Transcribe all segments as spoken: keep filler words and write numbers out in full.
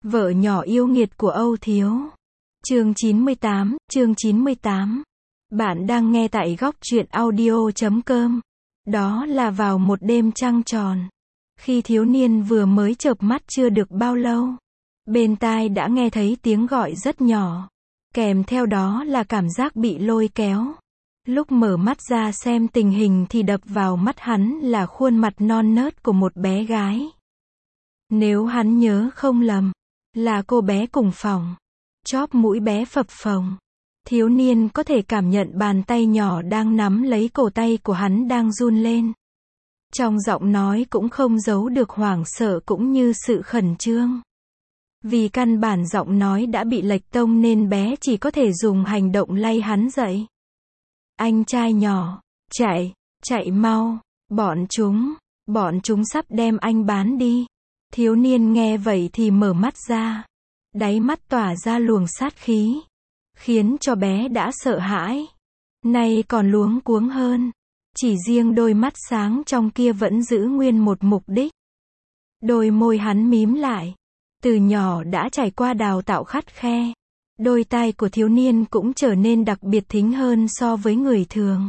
Vợ nhỏ yêu nghiệt của Âu Thiếu. Chương chín mươi tám, chương chín mươi tám. Bạn đang nghe tại góc truyện audio chấm com. Đó là vào một đêm trăng tròn. Khi thiếu niên vừa mới chợp mắt chưa được bao lâu. Bên tai đã nghe thấy tiếng gọi rất nhỏ. Kèm theo đó là cảm giác bị lôi kéo. Lúc mở mắt ra xem tình hình thì đập vào mắt hắn là khuôn mặt non nớt của một bé gái. Nếu hắn nhớ không lầm, là cô bé cùng phòng. Chóp mũi bé phập phồng. Thiếu niên có thể cảm nhận bàn tay nhỏ đang nắm lấy cổ tay của hắn đang run lên. Trong giọng nói cũng không giấu được hoảng sợ cũng như sự khẩn trương. Vì căn bản giọng nói đã bị lệch tông nên bé chỉ có thể dùng hành động lay hắn dậy. Anh trai nhỏ, chạy, chạy mau, bọn chúng, bọn chúng sắp đem anh bán đi. Thiếu niên nghe vậy thì mở mắt ra. Đáy mắt tỏa ra luồng sát khí. Khiến cho bé đã sợ hãi. Nay còn luống cuống hơn. Chỉ riêng đôi mắt sáng trong kia vẫn giữ nguyên một mục đích. Đôi môi hắn mím lại. Từ nhỏ đã trải qua đào tạo khắt khe. Đôi tai của thiếu niên cũng trở nên đặc biệt thính hơn so với người thường.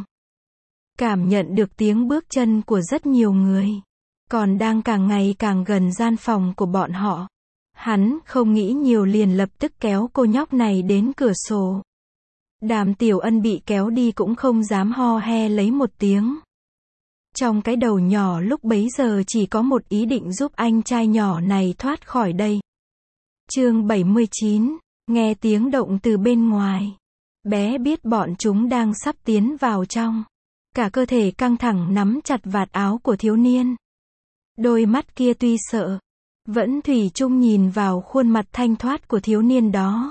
Cảm nhận được tiếng bước chân của rất nhiều người. Còn đang càng ngày càng gần gian phòng của bọn họ. Hắn không nghĩ nhiều liền lập tức kéo cô nhóc này đến cửa sổ. Đàm Tiểu Ân bị kéo đi cũng không dám ho he lấy một tiếng. Trong cái đầu nhỏ lúc bấy giờ chỉ có một ý định giúp anh trai nhỏ này thoát khỏi đây. Chương bảy mươi chín, nghe tiếng động từ bên ngoài. Bé biết bọn chúng đang sắp tiến vào trong. Cả cơ thể căng thẳng nắm chặt vạt áo của thiếu niên. Đôi mắt kia tuy sợ, vẫn thủy chung nhìn vào khuôn mặt thanh thoát của thiếu niên đó.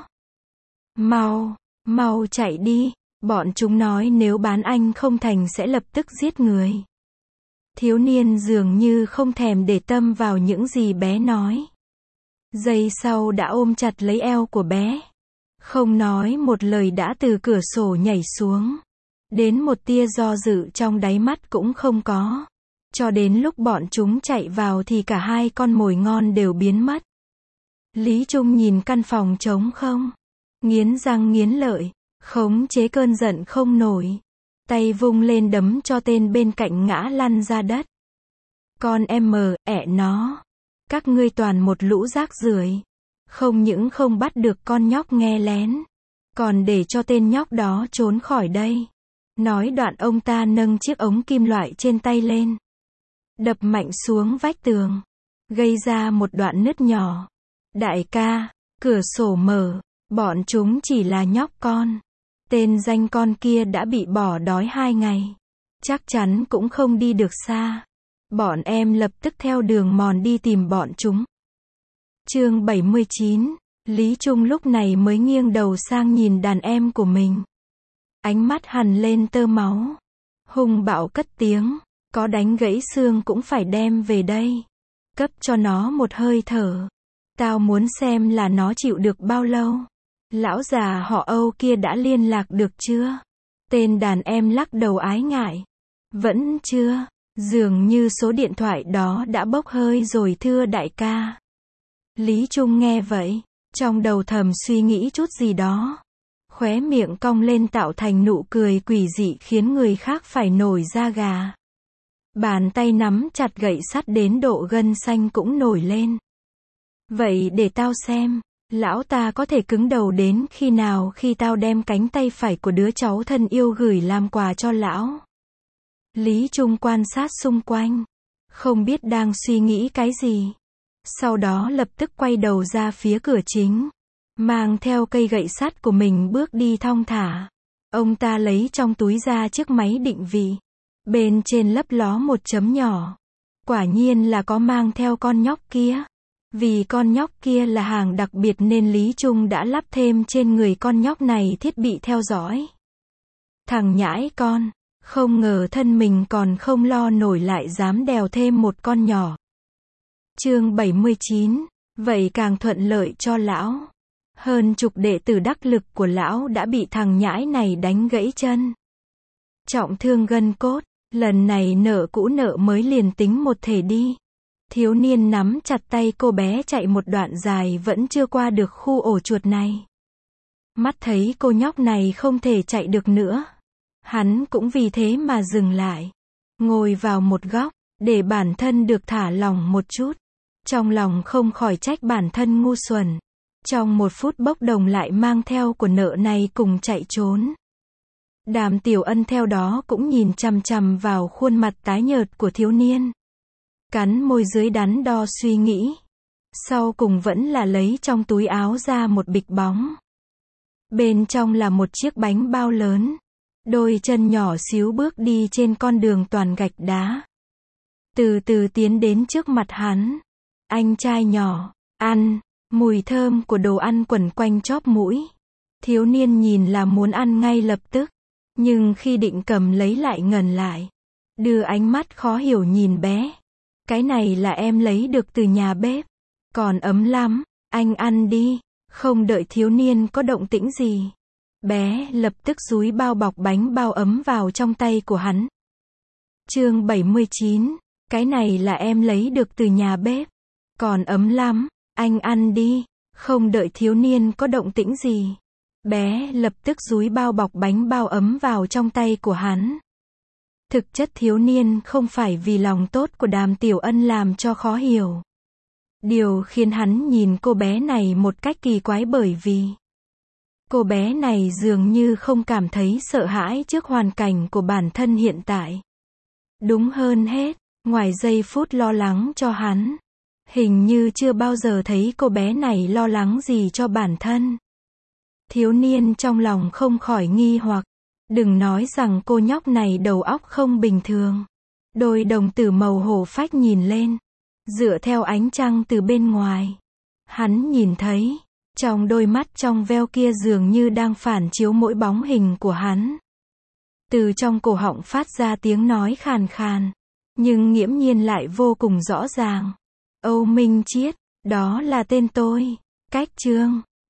Mau, mau chạy đi, bọn chúng nói nếu bán anh không thành sẽ lập tức giết người. Thiếu niên dường như không thèm để tâm vào những gì bé nói. Giây sau đã ôm chặt lấy eo của bé. Không nói một lời đã từ cửa sổ nhảy xuống. Đến một tia do dự trong đáy mắt cũng không có. Cho đến lúc bọn chúng chạy vào thì cả hai con mồi ngon đều biến mất. Lý Trung nhìn căn phòng trống không. Nghiến răng nghiến lợi. Khống chế cơn giận không nổi. Tay vung lên đấm cho tên bên cạnh ngã lăn ra đất. Con em mờ, ẹ nó. Các ngươi toàn một lũ rác rưởi. Không những không bắt được con nhóc nghe lén. Còn để cho tên nhóc đó trốn khỏi đây. Nói đoạn ông ta nâng chiếc ống kim loại trên tay lên. Đập mạnh xuống vách tường. Gây ra một đoạn nứt nhỏ. Đại ca, cửa sổ mở. Bọn chúng chỉ là nhóc con. Tên danh con kia đã bị bỏ đói hai ngày. Chắc chắn cũng không đi được xa. Bọn em lập tức theo đường mòn đi tìm bọn chúng. Chương bảy mươi chín. Lý Trung lúc này mới nghiêng đầu sang nhìn đàn em của mình. Ánh mắt hằn lên tơ máu. Hung bạo cất tiếng. Có đánh gãy xương cũng phải đem về đây. Cấp cho nó một hơi thở. Tao muốn xem là nó chịu được bao lâu. Lão già họ Âu kia đã liên lạc được chưa? Tên đàn em lắc đầu ái ngại. Vẫn chưa. Dường như số điện thoại đó đã bốc hơi rồi thưa đại ca. Lý Trung nghe vậy. Trong đầu thầm suy nghĩ chút gì đó. Khóe miệng cong lên tạo thành nụ cười quỷ dị khiến người khác phải nổi da gà. Bàn tay nắm chặt gậy sắt đến độ gân xanh cũng nổi lên. Vậy để tao xem, lão ta có thể cứng đầu đến khi nào khi tao đem cánh tay phải của đứa cháu thân yêu gửi làm quà cho lão. Lý Trung quan sát xung quanh, không biết đang suy nghĩ cái gì. Sau đó lập tức quay đầu ra phía cửa chính, mang theo cây gậy sắt của mình bước đi thong thả. Ông ta lấy trong túi ra chiếc máy định vị. Bên trên lấp ló một chấm nhỏ. Quả nhiên là có mang theo con nhóc kia. Vì con nhóc kia là hàng đặc biệt nên Lý Trung đã lắp thêm trên người con nhóc này thiết bị theo dõi. Thằng nhãi con, không ngờ thân mình còn không lo nổi lại dám đèo thêm một con nhỏ. Chương bảy mươi chín, vậy càng thuận lợi cho lão. Hơn chục đệ tử đắc lực của lão đã bị thằng nhãi này đánh gãy chân. Trọng thương gân cốt, lần này nợ cũ nợ mới liền tính một thể đi. Thiếu niên nắm chặt tay cô bé chạy một đoạn dài vẫn chưa qua được khu ổ chuột này. Mắt thấy cô nhóc này không thể chạy được nữa. Hắn cũng vì thế mà dừng lại. Ngồi vào một góc, để bản thân được thả lỏng một chút. Trong lòng không khỏi trách bản thân ngu xuẩn. Trong một phút bốc đồng lại mang theo của nợ này cùng chạy trốn. Đàm Tiểu Ân theo đó cũng nhìn chằm chằm vào khuôn mặt tái nhợt của thiếu niên. Cắn môi dưới đắn đo suy nghĩ. Sau cùng vẫn là lấy trong túi áo ra một bịch bóng. Bên trong là một chiếc bánh bao lớn. Đôi chân nhỏ xíu bước đi trên con đường toàn gạch đá. Từ từ tiến đến trước mặt hắn. Anh trai nhỏ, ăn. Mùi thơm của đồ ăn quẩn quanh chóp mũi. Thiếu niên nhìn là muốn ăn ngay lập tức. Nhưng khi định cầm lấy lại ngần lại. Đưa ánh mắt khó hiểu nhìn bé. Cái này là em lấy được từ nhà bếp. Còn ấm lắm, anh ăn đi. Không đợi thiếu niên có động tĩnh gì. Bé lập tức dúi bao bọc bánh bao ấm vào trong tay của hắn. Chương bảy mươi chín. Cái này là em lấy được từ nhà bếp. Còn ấm lắm, anh ăn đi. Không đợi thiếu niên có động tĩnh gì. Bé lập tức dúi bao bọc bánh bao ấm vào trong tay của hắn. Thực chất thiếu niên không phải vì lòng tốt của Đàm Tiểu Ân làm cho khó hiểu. Điều khiến hắn nhìn cô bé này một cách kỳ quái bởi vì cô bé này dường như không cảm thấy sợ hãi trước hoàn cảnh của bản thân hiện tại. Đúng hơn hết, ngoài giây phút lo lắng cho hắn, hình như chưa bao giờ thấy cô bé này lo lắng gì cho bản thân. Thiếu niên trong lòng không khỏi nghi hoặc, đừng nói rằng cô nhóc này đầu óc không bình thường. Đôi đồng tử màu hổ phách nhìn lên, dựa theo ánh trăng từ bên ngoài. Hắn nhìn thấy, trong đôi mắt trong veo kia dường như đang phản chiếu mỗi bóng hình của hắn. Từ trong cổ họng phát ra tiếng nói khàn khàn, nhưng nghiễm nhiên lại vô cùng rõ ràng. Âu Minh Chiết, đó là tên tôi. Cách chương